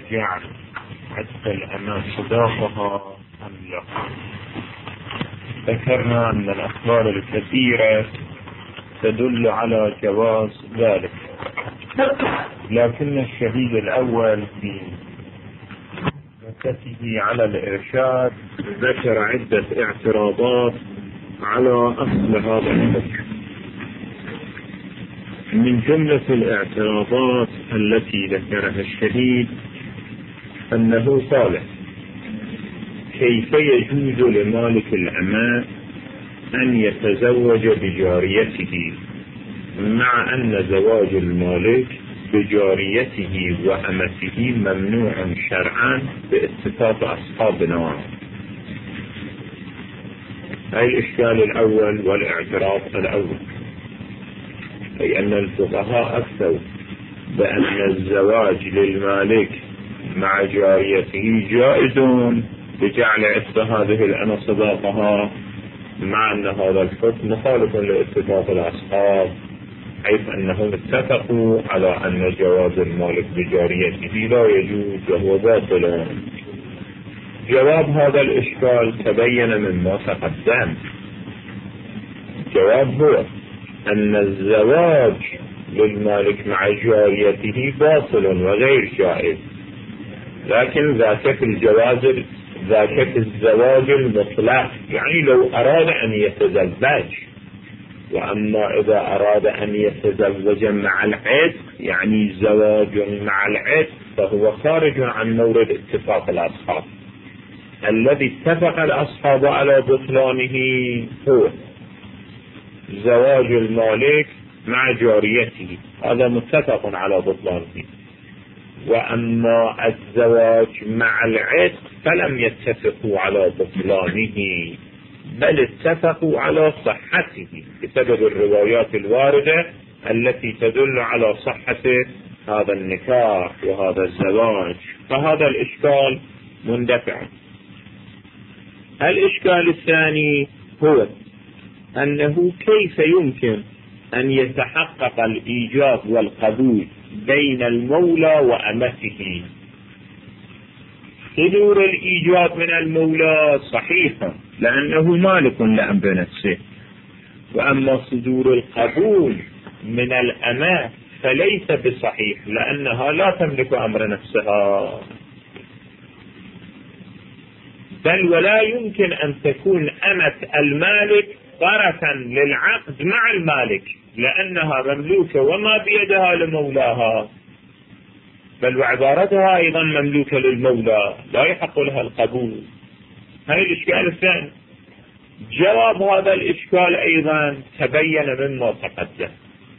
جعل عتق الأمة صداقها أم لا. ذكرنا أن الأخبار الكثيرة تدل على جواز ذلك، لكن الشهيد الأول في نكته على الإرشاد ذكر عدة اعتراضات على أصل هذا الحكم. من جملة الاعتراضات التي ذكرها الشهيد أنه قال: كيف يجوز لمالك الأماء أن يتزوج بجاريته، مع أن زواج المالك بجاريته وأمته ممنوع شرعا باتفاق أصحابنا. هذا الإشكال الأول والاعتراض الأول، أي أن الفقهاء أفتوا بأن الزواج للمالك مع جاريته جائز بجعل عتق هذه الأمة صداقها، مع أن هذا الحكم مخالف لاتفاق الأصحاب، حيث أنهم اتفقوا على أن جواز المالك بجاريته لا يجوز وهو باطل. جواب هذا الإشكال تبين مما تقدم. الجواب هو أن الزواج للمالك مع جاريته باطل وغير جائز، لكن ذاك في الزواج المطلق، يعني لو أراد أن يتزوج. وأما إذا أراد أن يتزوج مع العتق، يعني زواج مع العتق، فهو خارج عن مورد اتفاق الأصحاب. الذي اتفق الأصحاب على بطلانه هو زواج المالك مع جاريته، هذا متفق على بطلانه. وأما الزواج مع العتق فلم يتفقوا على بطلانه، بل اتفقوا على صحته بسبب الروايات الواردة التي تدل على صحة هذا النكاح وهذا الزواج. فهذا الإشكال مندفع. الإشكال الثاني هو أنه كيف يمكن أن يتحقق الإيجاب والقبول بين المولى وأمته. صدور الإيجاب من المولى صحيح لأنه مالك لأمر نفسه، وأما صدور القبول من الأمة فليس بصحيح لأنها لا تملك أمر نفسها، بل ولا يمكن أن تكون أمة المالك طرفا للعقد مع المالك، لأنها مملوكة وما بيدها لمولاها، بل وعبارتها أيضا مملوكة للمولى، لا يحق لها القبول. هذا الإشكال الثاني. جواب هذا الإشكال أيضا تبين مما تقدم،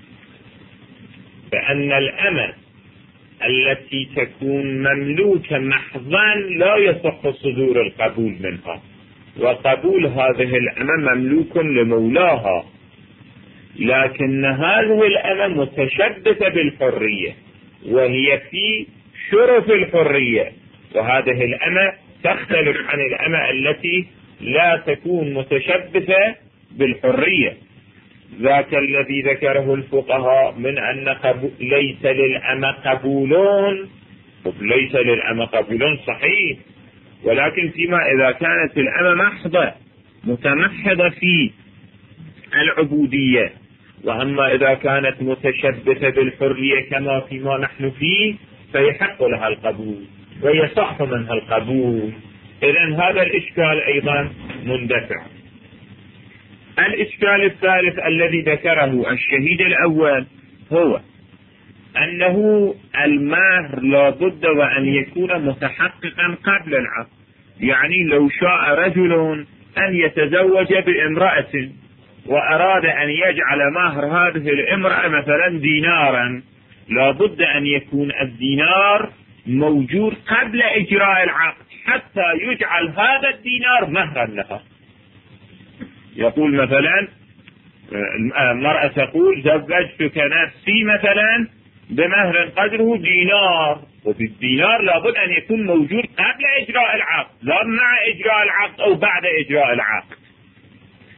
بأن الأمة التي تكون مملوكة محضا لا يصح صدور القبول منها، وقبول هذه الأمة مملوك لمولاها، لكن هذه الأمة متشبثة بالحرية وهي في شرف الحرية، وهذه الأمة تختلف عن الأمة التي لا تكون متشبثة بالحرية. ذاك الذي ذكره الفقهاء من أن ليس للأمة قبولون، ليس للأمة قبولون صحيح، ولكن فيما إذا كانت الأمة محضة متمحضة في العبودية، وأما إذا كانت متشبثة بالحرية كما فيما نحن فيه فيحق لها القبول ويصح منها القبول. إذن هذا الإشكال أيضا مندفع. الإشكال الثالث الذي ذكره الشهيد الأول هو أنه المهر لا بد وأن يكون متحققا قبل العقد. يعني لو شاء رجل أن يتزوج بامرأة وأراد أن يجعل مهر هذه الامرأة مثلا دينارا، لا بد أن يكون الدينار موجود قبل إجراء العقد حتى يجعل هذا الدينار مهرا لها. يقول مثلا المرأة تقول زوجتك نفسي مثلا بمهر قدره دينار، وبالدينار لابد أن يكون موجود قبل إجراء العقد، لا مع إجراء العقد أو بعد إجراء العقد.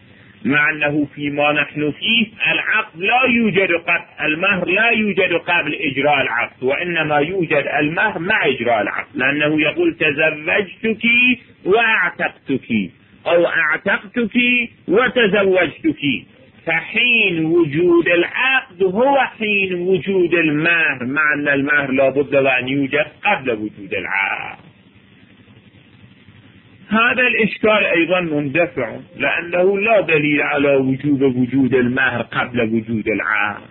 مع أنه فيما نحن فيه العقد لا يوجد قبل المهر، لا يوجد قبل إجراء العقد، وإنما يوجد المهر مع إجراء العقد، لأنه يقول تزوجتك وأعتقتك أو أعتقتك وتزوجتك، فحين وجود العقد هو حين وجود المهر، مع أن المهر لا بد وأن يوجد قبل وجود العقد. هذا الإشكال أيضا مندفع، لأنه لا دليل على وجود المهر قبل وجود العقد،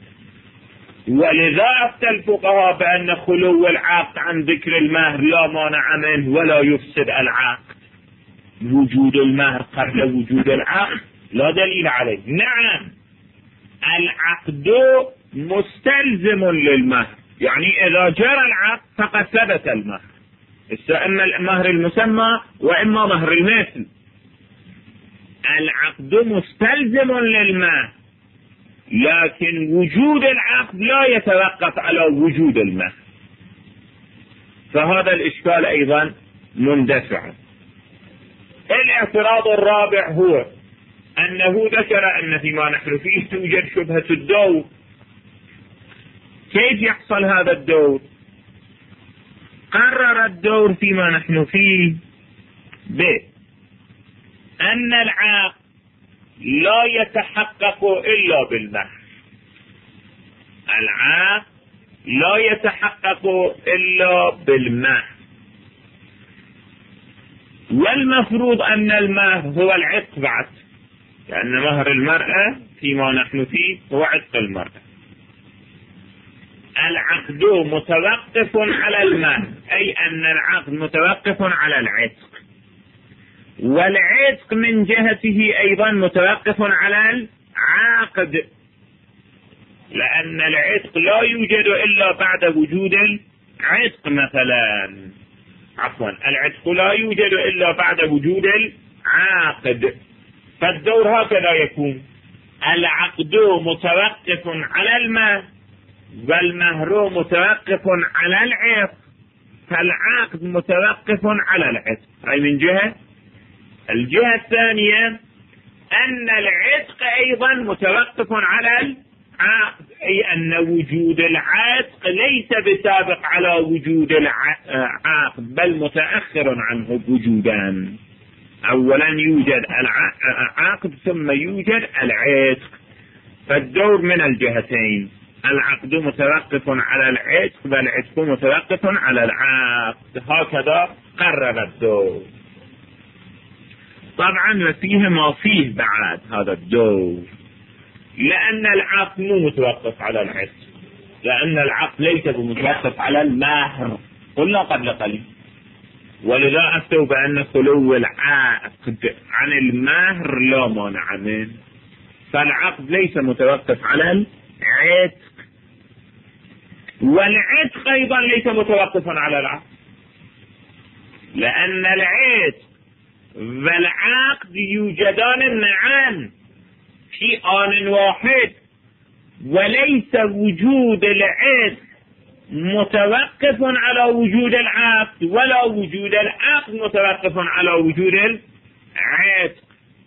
ولذا أفتى الفقهاء بأن خلو العقد عن ذكر المهر لا مانع منه ولا يفسد العقد. وجود المهر قبل وجود العقد لا دليل عليه. نعم العقد مستلزم للمهر، يعني إذا جرى العقد فقد ثبت المهر، إما المهر المسمى وإما مهر المثل. العقد مستلزم للمهر، لكن وجود العقد لا يتوقف على وجود المهر، فهذا الإشكال أيضا مندفع. الاعتراض الرابع هو أنه ذكر أن فيما نحن فيه توجد شبهة الدور. كيف يحصل هذا الدور؟ قرر الدور فيما نحن فيه بأن العقد لا يتحقق إلا بالمهر، العقد لا يتحقق إلا بالمهر، والمفروض أن المهر هو العتق بعد، لأن مهر المرأة فيما نحن فيه هو عتق المرأة. العقد متوقف على المهر، أي أن العقد متوقف على العتق، والعتق من جهته أيضا متوقف على العقد، لأن العتق لا يوجد إلا بعد وجود العتق مثلا، العتق لا يوجد إلا بعد وجود العقد. فالدور هكذا يكون: العقد متوقف على المهر، والمهر متوقف على العتق، فالعقد متوقف على العتق. أي من جهة. الجهة الثانية أن العتق أيضا متوقف على العقد، أي أن وجود العتق ليس بسابق على وجود العقد، بل متأخر عنه بوجودان. أولا يوجد العقد ثم يوجد العتق، فالدور من الجهتين: العقد متوقف على العتق والعتق متوقف على العقد. هكذا قرر الدور. طبعا وفيه ما فيه بعد هذا الدور، لأن العقد مو متوقف على العتق، لأن العقد ليس متوقف على المهر، قلنا قبل قليل، ولذا أفتوا بأن خلو العقد عن المهر لا مانع منه، فالعقد ليس متوقف على العتق، والعتق أيضا ليس متوقفا على العقد، لأن العتق والعقد يوجدان معا في آن واحد، وليس وجود العتق متوقف على وجود العقد، ولا وجود العقد متوقف على وجود العتق.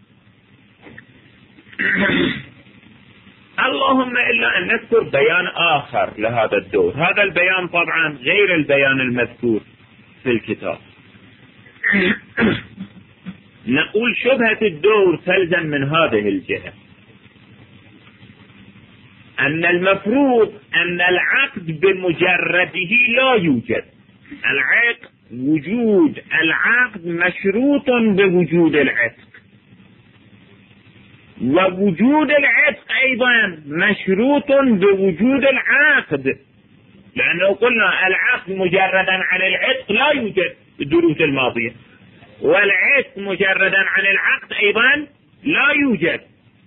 اللهم إلا أن نذكر بيان آخر لهذا الدور. هذا البيان طبعا غير البيان المذكور في الكتاب. نقول شبهة الدور تلزم من هذه الجهة، أن المفروض أن العقد بمجرده لا يوجد. العقد وجود العقد مشروط بوجود العتق، ووجود العتق أيضا مشروط بوجود العقد، لأنه قلنا العقد مجردا عن العتق لا يوجد بالدروس الماضية، والعتق مجردا عن العقد أيضا لا يوجد.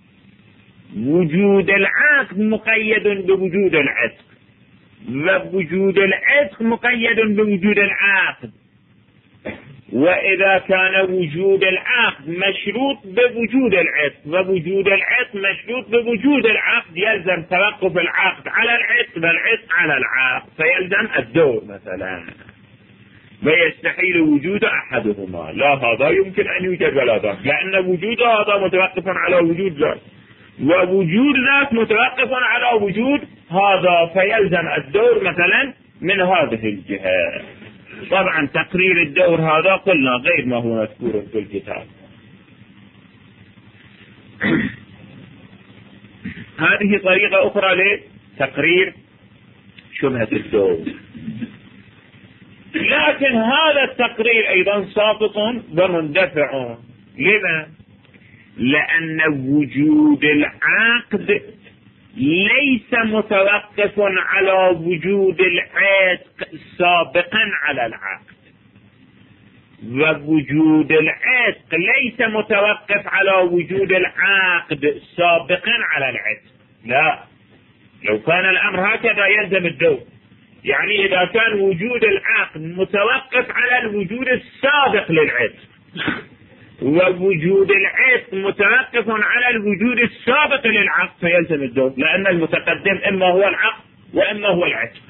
وجود العقد مقيد بوجود العتق، ووجود العتق مقيد بوجود العقد، وإذا كان وجود العقد مشروط بوجود العتق ووجود العتق مشروط بوجود العقد، يلزم توقف العقد على العتق والعتق على العقد، فيلزم الدور مثلا. ويستحيل وجود أحدهما. لا هذا يمكن أن يوجد ولا ذاك، لأن وجود هذا متوقف على وجود ذاك، ووجود ذاك متوقف على وجود هذا، فيلزم الدور مثلا من هذه الجهة. طبعا تقرير الدور هذا قلنا غير ما هو مذكور في الكتاب. هذه طريقة أخرى لتقرير شبهة الدور. لكن هذا التقرير أيضا ساقط ومندفع. لما؟ لأن وجود العقد ليس متوقف على وجود العتق سابقا على العقد، ووجود العتق ليس متوقف على وجود العقد سابقا على العتق. لا، لو كان الأمر هكذا يلزم الدور. يعني إذا كان وجود العقد متوقف على الوجود السابق للعتق، ووجود العتق متوقف على الوجود السابق للعقد، فيلزم الدور، لأن المتقدم إما هو العقد وإما هو العتق.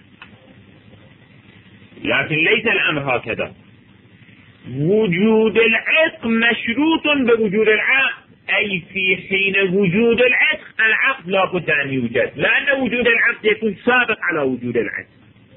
لكن ليس الأمر هكذا. وجود العتق مشروط بوجود العقد، أي في حين وجود العقد لا بد أن يوجد، لأن وجود العقد يكون سابق على وجود العتق.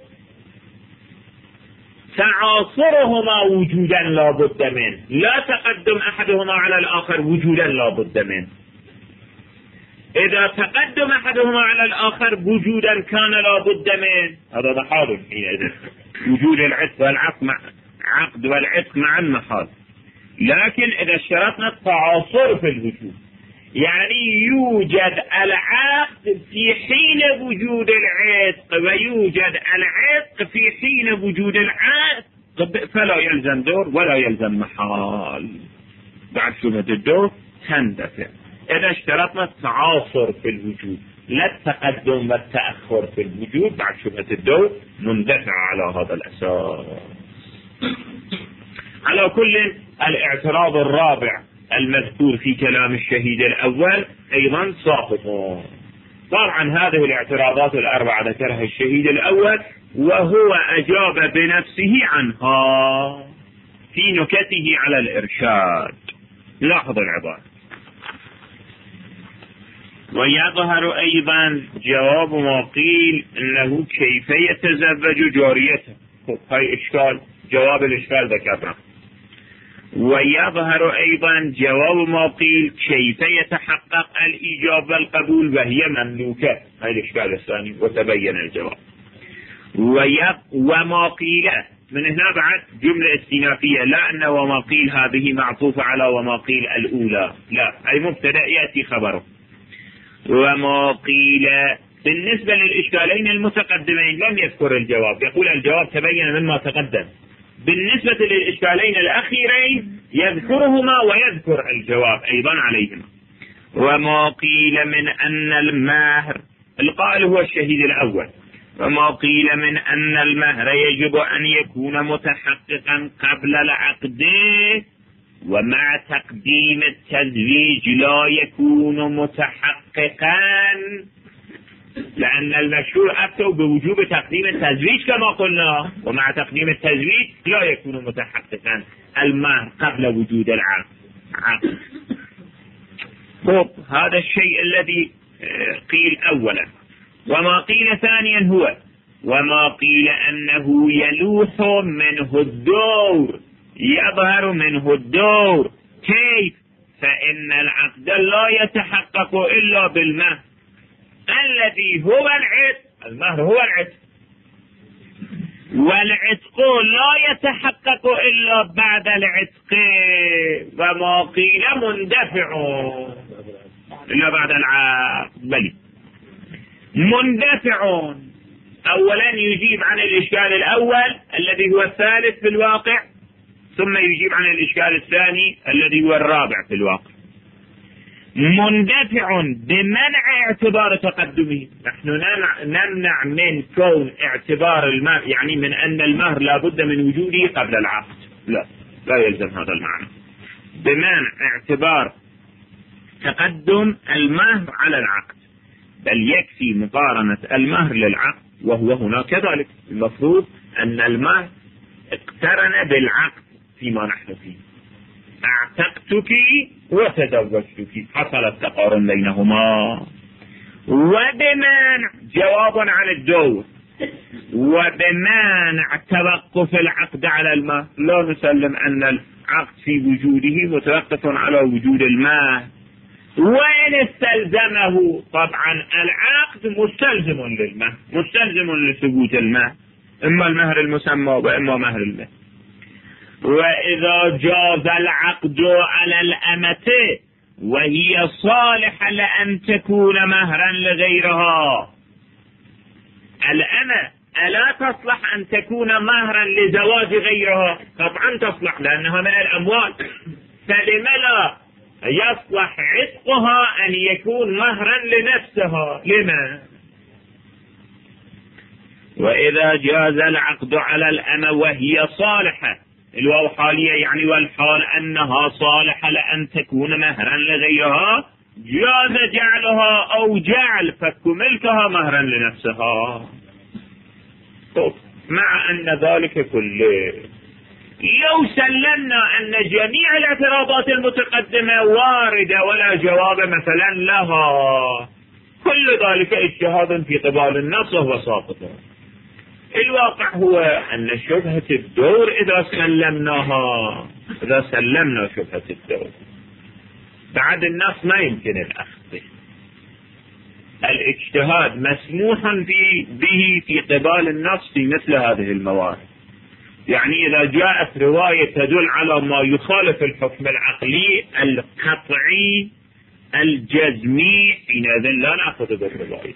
تعاصرهما وجودا لا بد منه، لا تقدم أحدهما على الآخر وجودا لا بد منه. إذا تقدم أحدهما على الآخر وجودا كان لا بد منه، هذا محال حينئذ. وجود العتق والعقد عقد والعتق معا محال. لكن إذا اشترطنا التعاصر في الوجود، يعني يوجد العقد في حين وجود العتق ويوجد العتق في حين وجود العقد، فلا يلزم دور ولا يلزم محال. بعد شبهة الدور تندفع. إذا اشترطنا التعاصر في الوجود لا التقدم والتأخر في الوجود، بعد شبهة الدور مندفع على هذا الأساس. على كل، الاعتراض الرابع المذكور في كلام الشهيد الأول أيضا ساقط. طبعا هذه الاعتراضات الأربعة ذكرها الشهيد الأول، وهو أجاب بنفسه عنها في نكته على الإرشاد. لاحظ العبارة: ويظهر أيضا جواب ما قيل أنه كيف يتزوج جاريته. هاي إشكال، جواب الإشكال ذكرنا. ويظهر أيضا جواب ما قيل كيف يتحقق الإيجاب والقبول وهي مملوكة. هاي الإشكال الثاني، وتبين الجواب. وما قيل من هنا بعد جملة استئنافية، لا أن وما قيل هذه معطوفة على وما قيل الأولى، لا، أي مبتدأ يأتي خبره. وما قيل بالنسبة للإشكالين المتقدمين لم يذكر الجواب، يقول الجواب تبين مما تقدم. بالنسبة للإشكالين الأخيرين يذكرهما ويذكر الجواب أيضا عليهما. وما قيل من أن المهر، القائل هو الشهيد الأول، وما قيل من أن المهر يجب أن يكون متحققا قبل العقد ومع تقديم التزويج لا يكون متحققا، لأن المشهور أفتوا بوجوب تقديم التزويج كما قلنا، ومع تقديم التزويج لا يكون متحققا المهر قبل وجود العقد. هذا الشيء الذي قيل أولا. وما قيل ثانيا هو وما قيل أنه يلوح منه الدور، يظهر منه الدور. كيف؟ فإن العقد لا يتحقق إلا بالمهر الذي هو العتق، المهر هو العتق، والعتق لا يتحقق إلا بعد العتق. وما قيل مندفع إلا بعد العقد، بل مندفع. أولا يجيب عن الإشكال الأول الذي هو الثالث في الواقع، ثم يجيب عن الإشكال الثاني الذي هو الرابع في الواقع. مندفع بمنع اعتبار تقدمه. نحن نمنع من كون اعتبار المهر، يعني من أن المهر لا بد من وجوده قبل العقد، لا يلزم هذا المعنى. بمنع اعتبار تقدم المهر على العقد، بل يكفي مقارنة المهر للعقد، وهو هنا كذلك. المفروض أن المهر اقترن بالعقد فيما نحن فيه. اعتقتك وتزوجتك، حصل التقارن بينهما. وبمانع جواب عن الدور، وبمانع توقف العقد على الماء، لا نسلم أن العقد في وجوده متوقف على وجود الماء. وإن استلزمه، طبعا العقد مستلزم للماء، مستلزم لثبوت الماء، إما المهر المسمى وإما مهر الماء. وإذا جاز العقد على الأمة وهي صالحة لأن تكون مهرا لغيرها، الأمة ألا تصلح أن تكون مهرا لزواج غيرها؟ طبعا تصلح، لأنها من الأموال، فلم لا يصلح عتقها أن يكون مهرا لنفسها؟ لما؟ وإذا جاز العقد على الأمة وهي صالحة، الواو حالية يعني، والحال أنها صالحة لأن تكون مهرا لغيرها، جاز جعلها أو جعل فك ملكها مهرا لنفسها. مع أن ذلك كله لو سلمنا أن جميع الاعتراضات المتقدمة واردة ولا جواب مثلا لها، كل ذلك اجتهاد في قبال النص وهو ساقط. الواقع هو أن شبهة الدور إذا سلمنا شبهة الدور بعد النص ما يمكن الأخذ به. الاجتهاد مسموح به في قبال النص في مثل هذه الموارد. يعني إذا جاءت رواية تدل على ما يخالف الحكم العقلي القطعي الجزمي، حينئذ لا نأخذ بالرواية.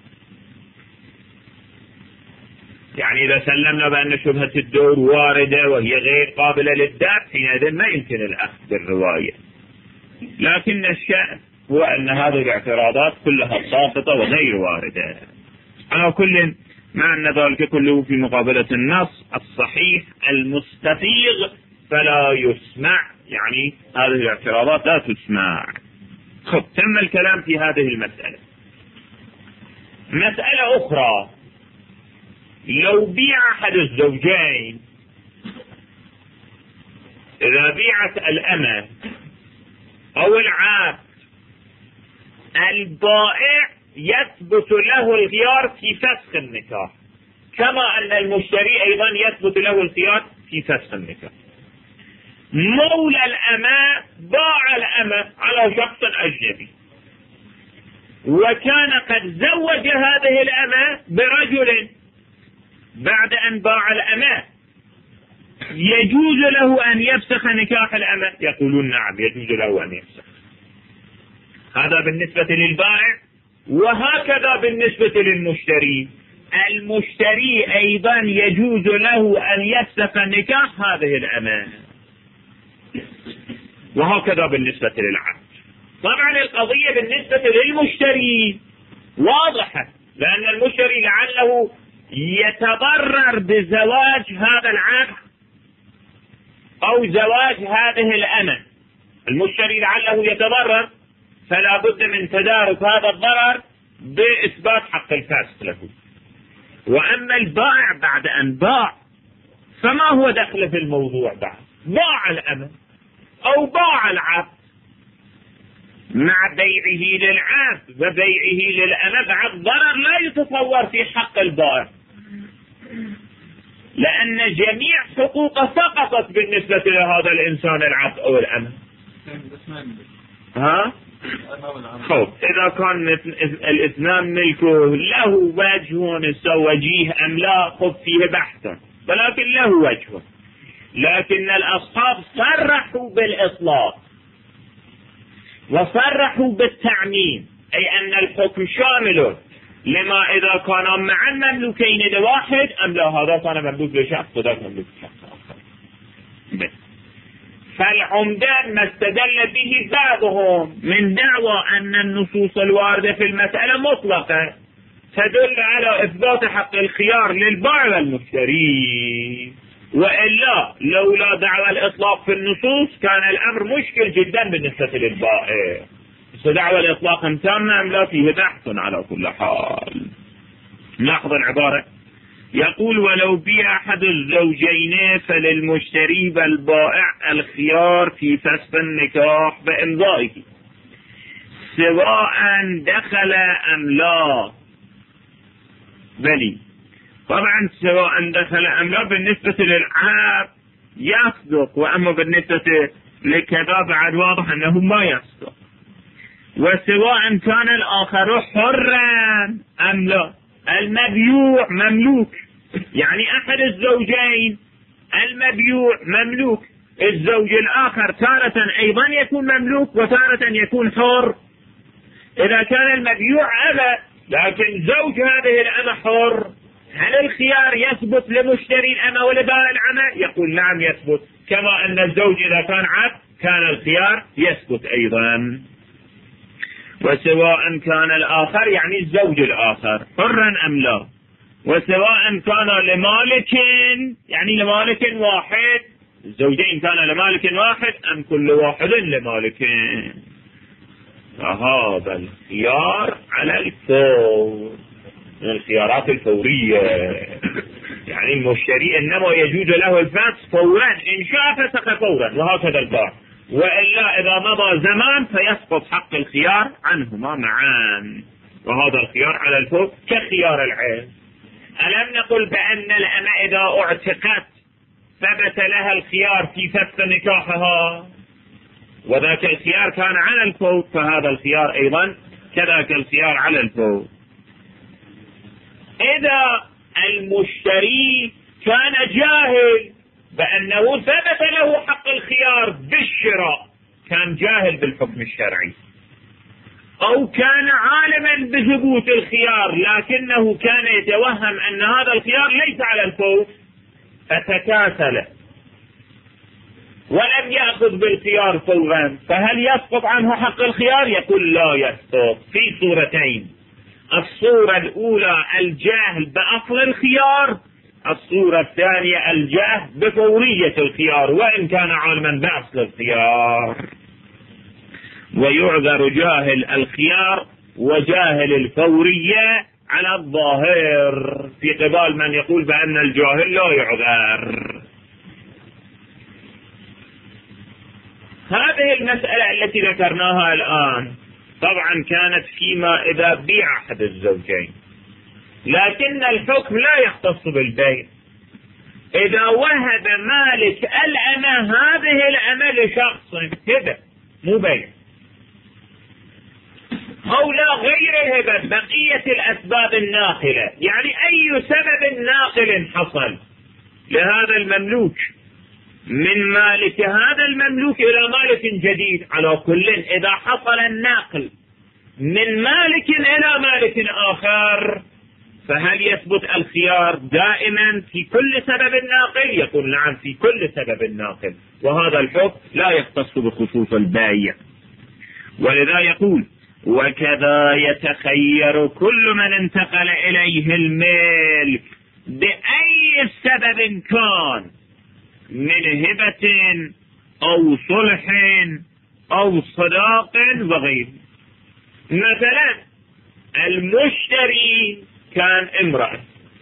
يعني إذا سلمنا بأن شبهة الدور واردة وهي غير قابلة للدفع، حينئذ ما يمكن الأخذ بالرواية. لكن الشأن هو أن هذه الاعتراضات كلها ساقطة وغير واردة. على كل، مع أن ذلك كله في مقابلة النص الصحيح المستفيض فلا يسمع، يعني هذه الاعتراضات لا تسمع. خب، تم الكلام في هذه المسألة. مسألة أخرى، لو بيع أحد الزوجين، إذا بيعت الأمة أو العبد، البائع يثبت له الخيار في فسخ النكاح، كما أن المشتري أيضا يثبت له الخيار في فسخ النكاح. مولى الأمة باع الأمة على شخص أجنبي، وكان قد زوج هذه الأمة برجل بعد أن باع الأمة، يجوز له أن يفسخ نكاح الأمة؟ يقولون نعم، يجوز له أن يفسخ. هذا بالنسبة للبائع، وهكذا بالنسبة للمشتري. المشتري أيضا يجوز له أن يفسخ نكاح هذه الأمة، وهكذا بالنسبة للعبد. طبعا القضية بالنسبة للمشتري واضحة، لأن المشتري لعله يتضرر بزواج هذا العبد أو زواج هذه الأمة. المشتري لعله يتضرر، فلا بد من تدارك هذا الضرر بإثبات حق الفاسق له. وأما البائع بعد أن باع، فما هو دخل في الموضوع؟ بعد باع الأمة أو باع العبد، مع بيعه للعبد وبيعه للأمة بعد ضرر لا يتصور في حق البائع، لأن جميع حقوقه سقطت بالنسبة لهذا الإنسان العبد أو الأمة. خب، إذا كان الاثنان ملكه له وجه وجيه أم لا، خب فيه بحث، ولكن له وجه. لكن الأصحاب صرحوا بالإطلاق وصرحوا بالتعميم، أي أن الحكم شامل لما إذا كان معا مملوكين لواحد أم لا، هذا كان مملوك لشخص وذاك مملوك لشخص آخر. فالعمدان ما استدل به بعضهم من دعوى أن النصوص الواردة في المسألة مطلقة تدل على إثبات حق الخيار للبائع والمشتري، وإلا لولا دعوى الإطلاق في النصوص كان الأمر مشكل جدا بالنسبة للبائع. دعوى الإطلاق تامة أم لا، فيه بحث على كل حال. نأخذ العبارة. يقول ولو بيع أحد الزوجين فللمشتري والبائع الخيار في فسخ النكاح بإمضائه سواء دخل أم لا. بلي طبعا سواء دخل أم لا بالنسبة للعاب يصدق، وأما بالنسبة لكذا بعد واضح أنه ما يصدق. وسواء كان الآخر حرا أم لا، المبيوع مملوك، يعني أحد الزوجين المبيوع مملوك، الزوج الآخر تارة أيضا يكون مملوك وتارة يكون حر. إذا كان المبيوع أبى لكن زوج هذه الأمة حر، هل الخيار يثبت لمشتري الأمة ولبائع الأمة؟ يقول نعم يثبت، كما أن الزوج إذا كان عبد كان الخيار يثبت أيضا. وسواء كان الآخر يعني الزوج الآخر حرا أم لا، وسواء كان لمالك يعني لمالك واحد، الزوجين كان لمالك واحد أم كل واحد لمالك، فهذا الخيار على الفور من الخيارات الفورية. يعني المشتري إنما يجوز له الفسخ فورا، إن شاء فسخ فورا، وهكذا البائع، وإلا إذا مضى زمان فيسقط حق الخيار عنهما معا، وهذا الخيار على الفور كخيار العين. ألم نقل بأن الأمة إذا اعتقت ثبت لها الخيار في فسخ نكاحها، وذاك الخيار كان على الفور، فهذا الخيار أيضا كذاك الخيار على الفور. إذا المشتري كان جاهل بأنه ثبت له حق الخيار بالشراء، كان جاهل بالحكم الشرعي، أو كان عالما بثبوت الخيار لكنه كان يتوهم أن هذا الخيار ليس على الفور فتكاسل ولم يأخذ بالخيار فورا، فهل يسقط عنه حق الخيار؟ يقول لا يسقط في صورتين: الصورة الأولى الجهل بأصل الخيار، الصورة الثانية الجهل بفورية الخيار وإن كان عالما بأصل الخيار. ويعذر جاهل الخيار وجاهل الفورية على الظاهر، في قبال من يقول بأن الجاهل لا يعذر. هذه المسألة التي ذكرناها الآن طبعا كانت فيما إذا بيع أحد الزوجين، لكن الحكم لا يختص بالبيع. إذا وهب مالك الأمة هذه الأمة لشخص هبة مو بيع، أو لا غير الهبة بقية الأسباب الناقلة، يعني أي سبب ناقل حصل لهذا المملوك من مالك هذا المملوك إلى مالك جديد، على كل إذا حصل النقل من مالك إلى مالك آخر فهل يثبت الخيار دائما في كل سبب ناقل؟ يقول نعم في كل سبب ناقل، وهذا الحكم لا يختص بخصوص البائع. ولذا يقول وكذا يتخير كل من انتقل إليه الملك بأي سبب كان من هبة أو صلح أو صداق وغيره. مثلا المشتري كان امرأة،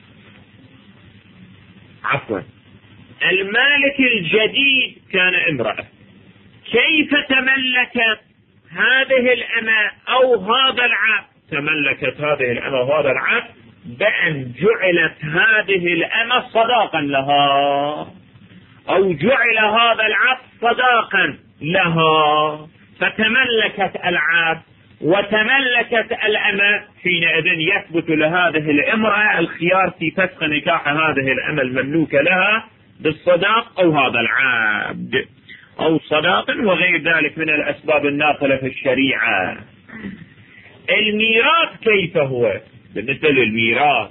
عفوا المالك الجديد كان امرأة، كيف تملكت هذه الأمة أو هذا العبد؟ تملكت هذه الأمة وهذا العبد بأن جعلت هذه الأمة صداقا لها، أو جعل هذا العبد صداقا لها، فتملكت العبد وتملكت الأمة، حينئذ يثبت لهذه الامرأة الخيار في فسخ نكاح هذه الأمة المملوكة لها بالصداق أو هذا العبد أو صداق وغير ذلك من الأسباب الناقلة في الشريعة. الميراث كيف هو؟ بالنسبة للميراث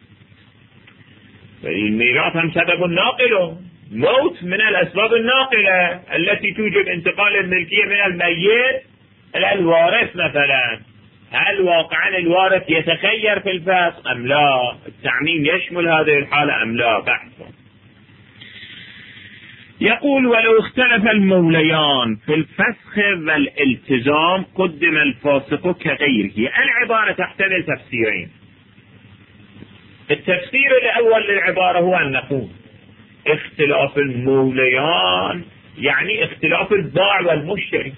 الميراث هم سبب ناقل، موت من الأسباب الناقلة التي توجب انتقال الملكية من الميت إلى الوارث مثلا. هل واقعا الوارث يتخير في الفسخ أم لا؟ التعميم يشمل هذه الحالة أم لا؟ بحث. يقول ولو اختلف الموليان في الفسخ والالتزام قدم الفاسق كغيره. العبارة تحتمل تفسيرين: التفسير الأول للعبارة هو أن نقول اختلاف الموليان يعني اختلاف البائع والمشتري.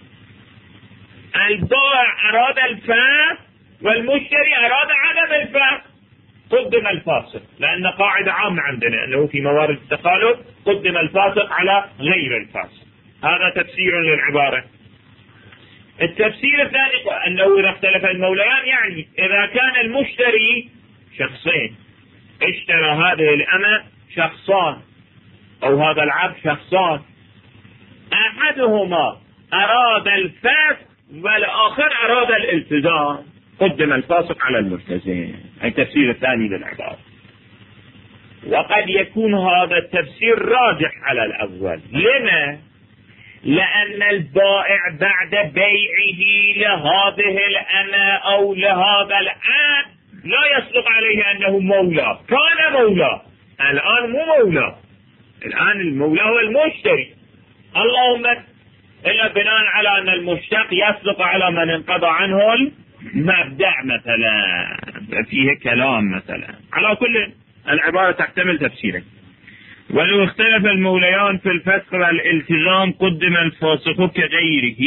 البائع أراد الفاسق والمشتري أراد عدم الفاسق، قدم الفاسق، لأن قاعدة عامة عندنا أنه في موارد التخالف قدم الفاسق على غير الفاسق. هذا تفسير للعبارة. التفسير الثاني أنه إذا اختلف الموليان يعني إذا كان المشتري شخصين، اشترى هذه الأمة شخصان أو هذا العبد شخصان، أحدهما أراد الفاسق والآخر أراد الالتزام، قدم الفاسق على الملتزم. التفسير الثاني للعبارة. وقد يكون هذا التفسير راجح على الأول. لما؟ لأن البائع بعد بيعه لهذه الأمة أو لهذا العبد لا يصدق عليه أنه مولى، كان مولى، الآن مو مولى، الآن المولى هو المشتري. اللهم إلا بناء على أن المشتق يصدق على من انقضى عنه المبدأ مثلا، فيه كلام مثلا. على كل العبارة تحتمل تفسيرين. ولو اختلف الموليان في الفسخ والالتزام قدم الفاسق كغيره،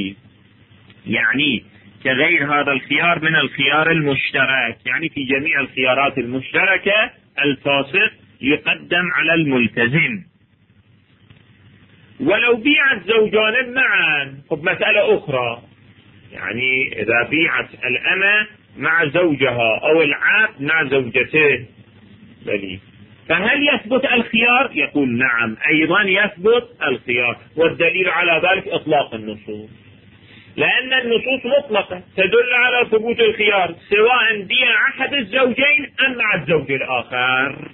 يعني كغير هذا الخيار من الخيار المشترك، يعني في جميع الخيارات المشتركة الفاسق يقدم على الملتزم. ولو بيع الزوجان معا، خب مسألة أخرى، يعني إذا بيعت الأمة مع زوجها أو العبد مع زوجته، فهل يثبت الخيار؟ يقول نعم، أيضا يثبت الخيار. والدليل على ذلك إطلاق النصوص، لأن النصوص مطلقة تدل على ثبوت الخيار سواء بيع أحد الزوجين أم مع الزوج الآخر.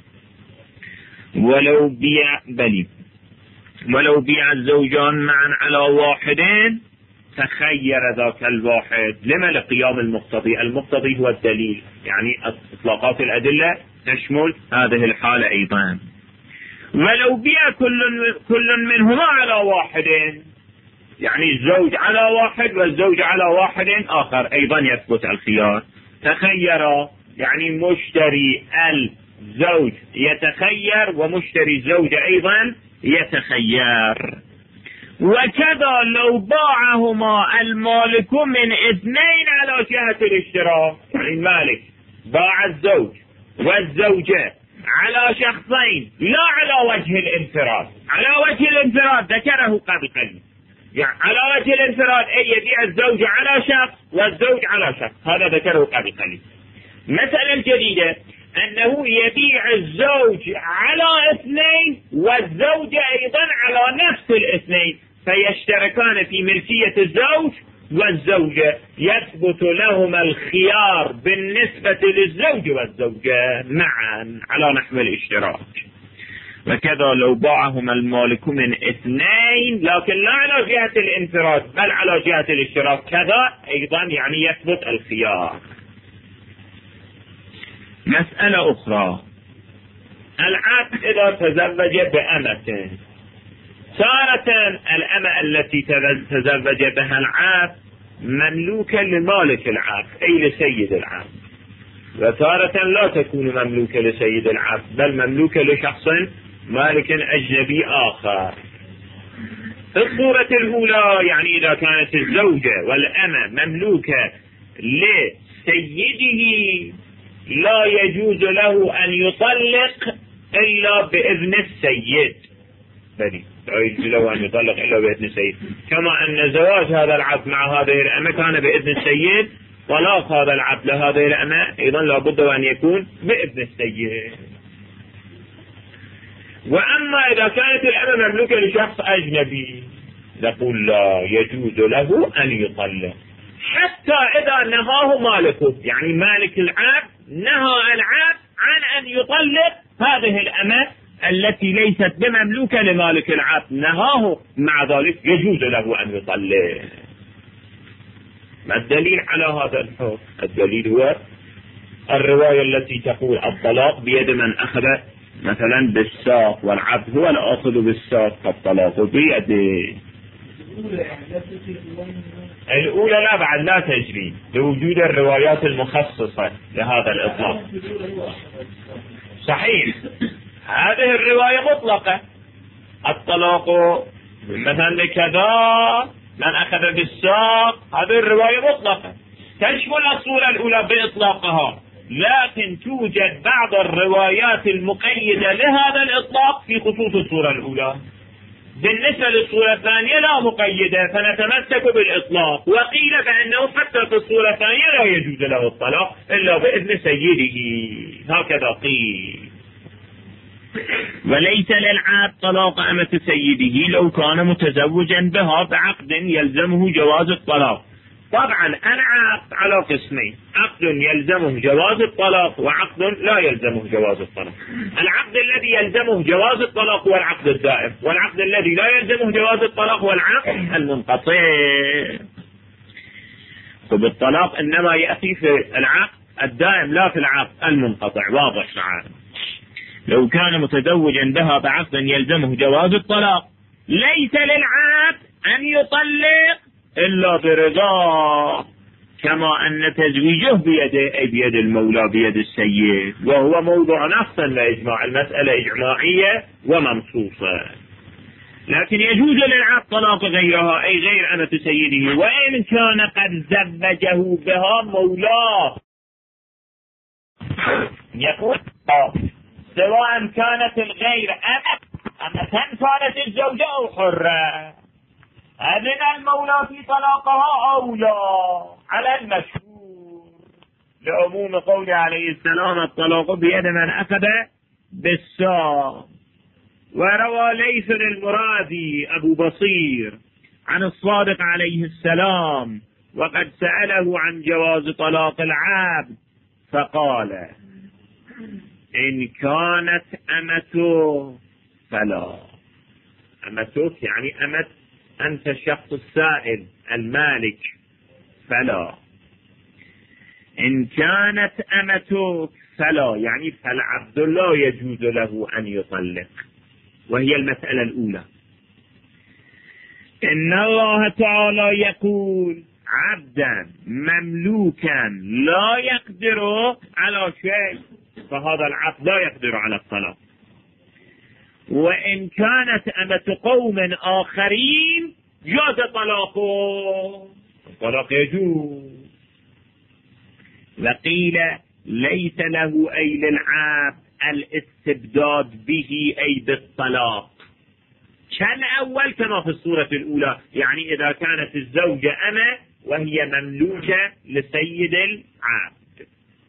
ولو بيع الزوجان معا على واحدين تخير ذاك الواحد. لما؟ لقيام المقتضي. المقتضي هو الدليل، يعني إطلاقات الأدلة تشمل هذه الحالة أيضا. ولو بيع كل منهما على واحدين، يعني الزوج على واحد والزوج على واحد آخر، أيضا يثبت الخيار. تخير يعني مشتري الزوج يتخير ومشتري الزوج أيضا يتخير. وكذا لو باعهما المالك من اثنين على جهة الاشتراك، يعني المالك باع الزوج والزوجة على شخصين لا على وجه الانفراد. على وجه الانفراد ذكره قبل قليل، يعني على وجه الانفراد أي يبيع الزوج على شخص والزوج على شخص، هذا ذكره قبل قليل. مسألة الجديدة أنه يبيع الزوج على اثنين والزوجة أيضا على نفس الاثنين، فيشتركان في ملكية الزوج والزوجة، يثبت لهما الخيار بالنسبة للزوج والزوجة معا على نحو الاشتراك. وكذا لو باعهما المالك من اثنين، لكن لا على جهة الانفراد بل على جهة الاشتراك، كذا أيضا يعني يثبت الخيار. مسألة أخرى، العبد إذا تزوج بأمة، تارة الأمة التي تزوج بها العبد مملوكة لمالك العبد أي لسيد العبد، وتارة لا تكون مملوكة لسيد العبد بل مملوكة لشخص مالك أجنبي آخر. في الصورة الأولى يعني إذا كانت الزوجة والأمة مملوكة لسيده لا يجوز له أن يطلق إلا بإذن السيد، لا يجوز له أن يطلق إلا بإذن السيد، كما أن زواج هذا العبد مع هذه الأمة كان بإذن السيد، طلاق هذا العبد لهذه الأمة أيضا لابد أن يكون بإذن السيد. وأما إذا كانت الأمة مملوكة لشخص أجنبي نقول لا يجوز له أن يطلق حتى إذا نهاه مالكه، يعني مالك العبد نهى العبد عن أن يطلق هذه الأمة التي ليست بمملوكة لمالك العبد، نهاه، مع ذلك يجوز له أن يطلق. ما الدليل على هذا الحكم؟ الدليل هو الرواية التي تقول الطلاق بيد من أخذ مثلا بالساق والعبد هو الآخذ بالساق، فالطلاق بيده. الأولى لا بعد لا تجري لوجود الروايات المخصصة لهذا الإطلاق. صحيح، هذه الرواية مطلقة، الطلاق مثلا لكذا من أخذ بالساق، هذه الرواية مطلقة تشمل الصورة الأولى بإطلاقها، لكن توجد بعض الروايات المقيدة لهذا الإطلاق في خصوص الصورة الأولى. بالنسبة للصورة الثانية لا مقيدة، فنتمسك بالإطلاق. وقيل بأنه حتى في الصورة الثانية لا يجوز له الطلاق إلا بإذن سيده، هكذا قيل. وليس للعبد طلاق أمة سيده لو كان متزوجا بها بعقد يلزمه جواز الطلاق. طبعا العقد على قسمين، عقد يلزمه جواز الطلاق وعقد لا يلزمه جواز الطلاق. العقد الذي يلزمه جواز الطلاق هو العقد الدائم، والعقد الذي لا يلزمه جواز الطلاق هو العقد المنقطع. فبالطلاق إنما يأتي في العقد الدائم لا في العقد المنقطع، واضح معنا. لو كان متزوجا بها بعقد يلزمه جواز الطلاق ليس للعبد أن يطلق إلا برضاه، كما أن تزويجه بيده أي بيد المولى بيد السيد، وهو موضوع نص لإجماع، المسألة إجماعية ومنصوصة. لكن يجوز للعبد طلاق غيرها أي غير أمة سيده، وإن كان قد زوجه بها مولاه. يقول سواء كانت الغير أمة كانت الزوجة أو حرة، أذن المولى في طلاقها أولى على المشهور، لعموم قوله عليه السلام الطلاق بيد من أخذ بالساق. وروى ليث المرادي أبو بصير عن الصادق عليه السلام وقد سأله عن جواز طلاق العبد فقال إن كانت أمته فلا. أمتك يعني أمت أنت الشخص السائل المالك فلا. إن كانت أمتك فلا يعني فالعبد لا يجوز له أن يطلق، وهي المسألة الأولى. إن الله تعالى يقول عبدا مملوكا لا يقدر على شيء، فهذا العبد لا يقدر على الطلاق. وإن كانت أمة قوم آخرين جاز طلاقه، الطلاق يجوز. وقيل ليس له أي للعبد الاستبداد به أي بالطلاق كالأول كما في الصورة الأولى، يعني إذا كانت الزوجة أمة وهي مملوكة لسيد العبد،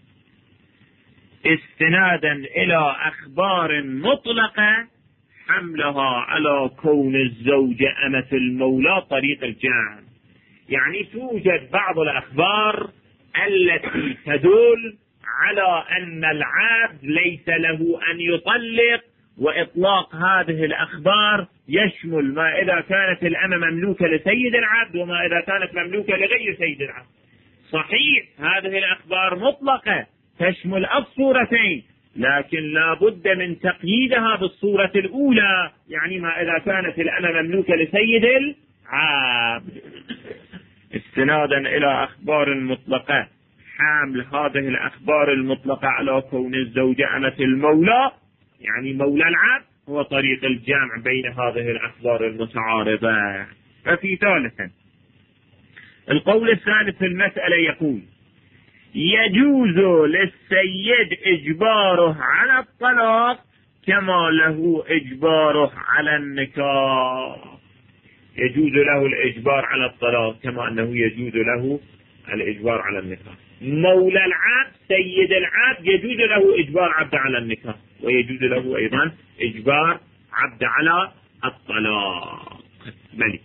استنادا إلى أخبار مطلقة حملها على كون الزوجة أمة المولى طريق الجمع. يعني توجد بعض الأخبار التي تدل على أن العبد ليس له أن يطلق، وإطلاق هذه الأخبار يشمل ما إذا كانت الأمة مملوكة لسيد العبد وما إذا كانت مملوكة لغير سيد العبد. صحيح هذه الأخبار مطلقة تشمل الصورتين، لكن لا بد من تقييدها بالصورة الأولى، يعني ما إذا كانت الأمة مملوكة لسيد العبد. استنادا إلى أخبار مطلقة حامل هذه الأخبار المطلقة على كون الزوجة أمة المولى، يعني مولى العبد، هو طريق الجمع بين هذه الأخبار المتعارضة. ففي ثالثا القول الثالث في المسألة يقول يجوز للسيد إجباره على الطلاق كما له إجباره على النكاح. يجوز له الإجبار على الطلاق كما أنه يجوز له الإجبار على النكاح. مولى العبد سيد العبد يجوز له إجبار عبد على النكاح، ويجوز له أيضا إجبار عبد على الطلاق. بلي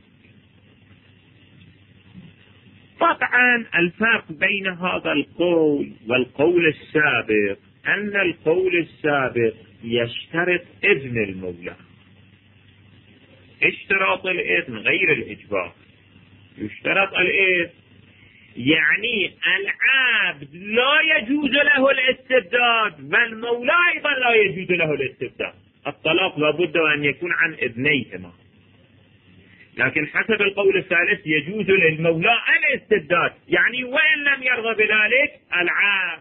طبعا الفرق بين هذا القول والقول السابق أن القول السابق يشترط إذن المولى. اشتراط الإذن غير الإجبار، يشترط الإذن يعني العبد لا يجوز له الاستبداد، والمولى أيضا لا يجوز له الاستبداد. الطلاق لابد أن يكون عن إذنيهما. لكن حسب القول الثالث يجوز للمولى الاستبداد، يعني وإن لم يرضى بذلك العام.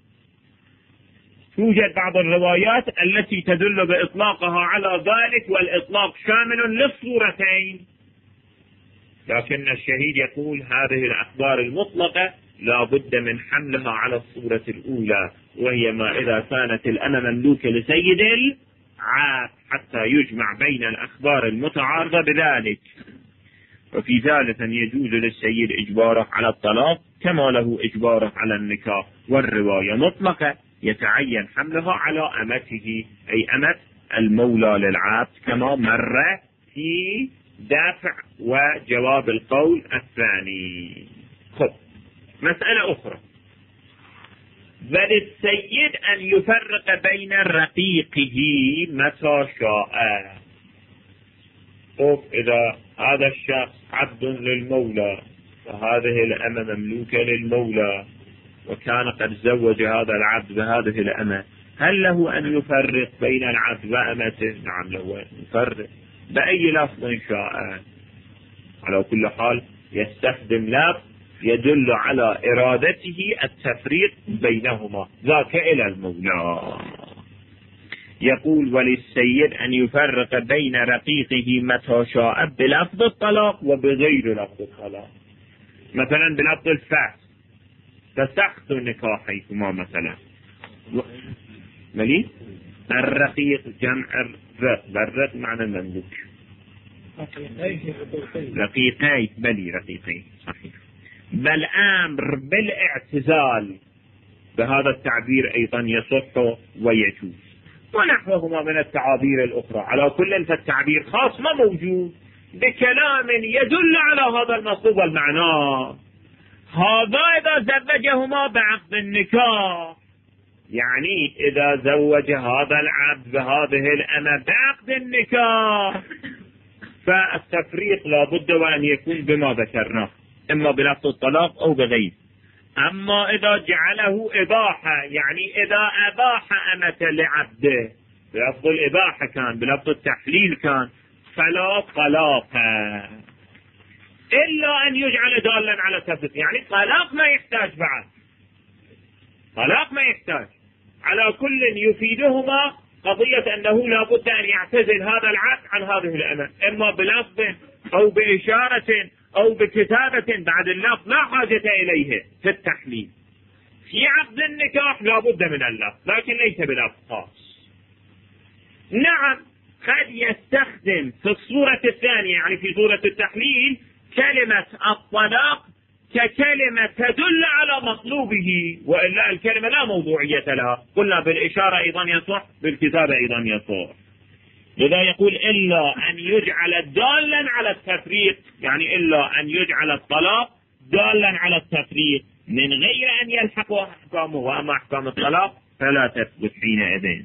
توجد بعض الروايات التي تدل بإطلاقها على ذلك، والإطلاق شامل للصورتين، لكن الشهيد يقول هذه الأخبار المطلقة لا بد من حملها على الصورة الأولى، وهي ما إذا كانت الأمة مملوكة لسيد العاب، حتى يجمع بين الأخبار المتعارضة بذلك. وفي ثالثا يجوز للسيد إجباره على الطلاق كما له إجباره على النكاح، والرواية مطلقة يتعين حملها على أمته، أي أمة المولى للعبد، كما مر في دافع وجواب القول الثاني. خب، مسألة أخرى، بل السيد أن يفرق بين رقيقه متى شاء. خب، إذا هذا الشخص عبد للمولى وهذه الأمة مملوكة للمولى، وكان قد زوج هذا العبد بهذه الأمة، هل له أن يفرق بين العبد وأمته؟ نعم، له أن يفرق بأي لفظ شاء. على كل حال يستخدم لفظ يدل على إرادته التفريق بينهما، ذاك إلى المولى. يقول وللسيد أن يفرق بين رقيقه متى شاء بلفظ الطلاق وبغير لفظ الطلاق. مثلا بلفظ الفسخ، فسخت نكاحيكما مثلا. ملي الرقيق جمع الرق، بالرق معنى المملوك، رقيقي، بلي رقيقي صحيح. بل أمر بالاعتزال، بهذا التعبير أيضا يصح ويجوز، ونحوهما من التعابير الأخرى. على كل فالتعبير خاص ما موجود بكلام يدل على هذا المطلوب والمعنى. هذا إذا زوجهما بعقد النكاح، يعني إذا زوج هذا العبد بهذه الأمة بعقد النكاح، فالتفريق لا بد وأن يكون بما ذكرناه، إما بلفظ الطلاق أو بغير. أما إذا جعله إباحة، يعني إذا أباح أمة لعبده بلفظ الإباحة كان، بلفظ التحليل كان، فلا طلاق إلا أن يجعل دالا على التفريق. يعني طلاق ما يحتاج، بعد طلاق ما يحتاج. على كل يفيدهما قضية أنه لا بد أن يعتزل هذا العبد عن هذه الأمة، إما بلفظ أو بإشارة أو بكتابة. بعد اللفظ لا حاجة إليه في التحليل. في عقد النكاح لا بد من اللفظ، لكن ليس بلفظ خاص. نعم، قد يستخدم في الصورة الثانية، يعني في صورة التحليل، كلمة الطلاق ككلمة تدل على مطلوبه، وإلا الكلمة لا موضوعية لها. قلنا بالإشارة أيضا يصح، بالكتابة أيضا يصح. لذا يقول إلا أن يجعل دالا على التفريق، يعني إلا أن يجعل الطلاق دالا على التفريق من غير أن يلحق أحكامه. وأما أحكام الطلاق فلا تثبت حينئذ.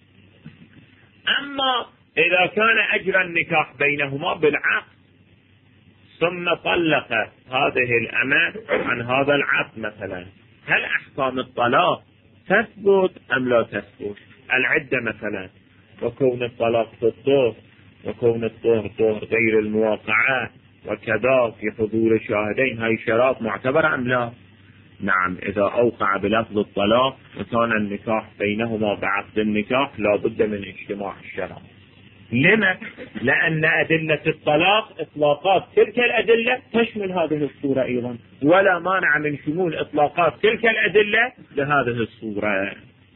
أما إذا كان أجرى النكاح بينهما بالعقد، ثم طلق هذه الأمة عن هذا العبد مثلا، هل أحكام الطلاق تثبت أم لا تثبت؟ العدة مثلا، وكون الطلاق في الطهر، وكون الطهر طهر غير المواقعة، وكذا في حضور شاهدين، هاي شرط معتبرة أم لا؟ نعم، إذا أوقع بلفظ الطلاق وكان النكاح بينهما بعقد النكاح لا بد من اجتماع الشرط. لما؟ لأن أدلة الطلاق إطلاقات تلك الأدلة تشمل هذه الصورة أيضا، ولا مانع من شمول إطلاقات تلك الأدلة لهذه الصورة.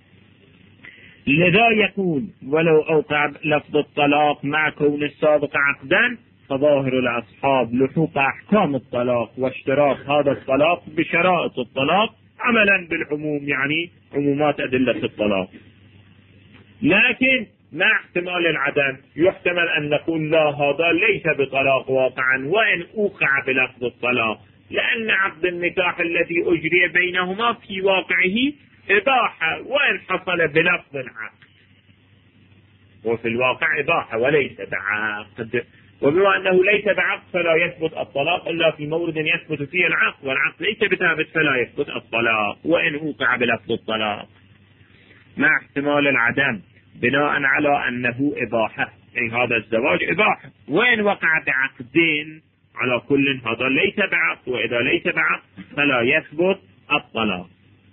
لذا يقول ولو أوقع لفظ الطلاق مع كون السابق عقدا، فظاهر الأصحاب لحوق أحكام الطلاق واشتراك هذا الطلاق بشرائط الطلاق عملا بالعموم، يعني عمومات أدلة الطلاق. لكن مع احتمال العدم، يحتمل أن نقول لا، هذا ليس بطلاق واقعا وإن أوقع بلفظ الطلاق، لأن عقد النكاح الذي أجري بينهما في واقعه إباحة، وإن حصل بلفظ العقد، وفي الواقع إباحة وليس بعقد. وبما أنه ليس بعقد فلا يثبت الطلاق إلا في مورد يثبت فيه العقد، والعقد ليس بثابت فلا يثبت الطلاق وإن أوقع بلفظ الطلاق مع احتمال العدم، بناء على أنه إباحة. أي هذا الزواج إباحة. وإن وقع بعقدين على كل هذا ليس بعقد، وإذا ليس بعقد فلا يثبت الطلاق.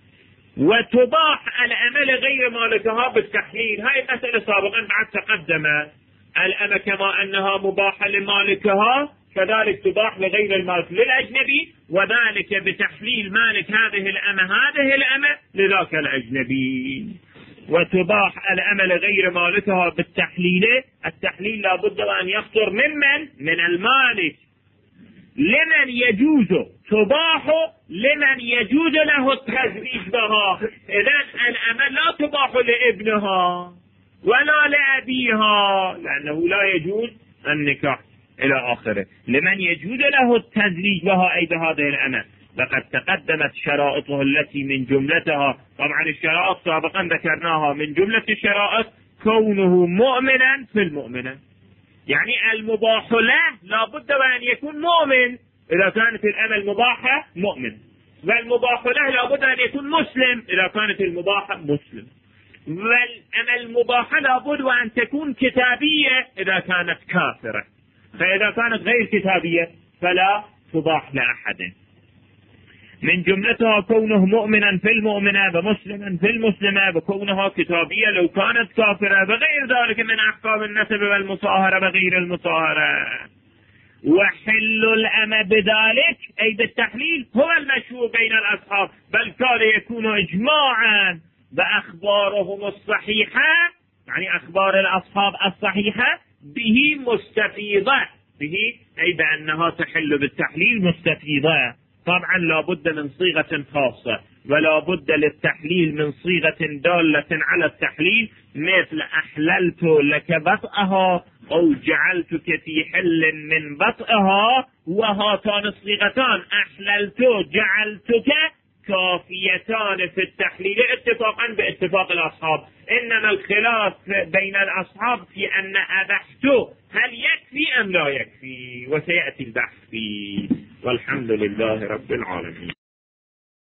وتباح الأمة لغير مالكها بالتحليل. هاي مسألة سابقا بعد تقدم. الأمة كما أنها مباحة لمالكها كذلك تباح لغير المالك للأجنبي، وذلك بتحليل مالك هذه الأمة لذاك الأجنبي. وتباح الأمة لغير مالكها بالتحليل. التحليل لا بد أن يصدر من المالك لمن يجوز تباح لمن يجوز له التزويج بها. إذن الأمة لا تباح لابنها ولا لأبيها لأنه لا يجوز النكاح إلى آخره. لمن يجوز له التزويج بها أي بهذه الأمة. لقد تقدمت شرائطه التي من جملتها، طبعا الشرائط سابقا ذكرناها، من جملة الشرائط كونه مؤمنا في المؤمنة، يعني المباح له لا بد أن يكون مؤمن. إذا كانت الأمة المباحة مؤمن، والمباح له لا بد أن يكون مسلم إذا كانت المباحة مسلم، والأمة المباحة لا بد أن تكون كتابية إذا كانت كافرة. فإذا كانت غير كتابية فلا تباح لأحد. من جملتها كونه مؤمنا في المؤمنة ومسلما في المسلمة، وكونها كتابية لو كانت كافرة، وغير ذلك من أحكام النسب والمصاهرة وغير المصاهرة. وحل الأمة بذلك أي بالتحليل هو المشهور بين الأصحاب، بل كان يكون إجماعا. بأخبارهم الصحيحة يعني أخبار الأصحاب الصحيحة به مستفيضة، به أي بأنها تحل بالتحليل مستفيضة. طبعا لا بد من صيغة خاصة، ولا بد للتحليل من صيغة دالة على التحليل، مثل أحللت لك بطئها أو جعلتك في حل من بطئها. وهاتان الصيغتان أحللت جعلتك كافيتان في التحليل اتفاقا باتفاق الأصحاب. إنما الخلاف بين الأصحاب في أن أبحت هل يكفي أم لا يكفي، وسيأتي البحث فيه. والحمد لله رب العالمين.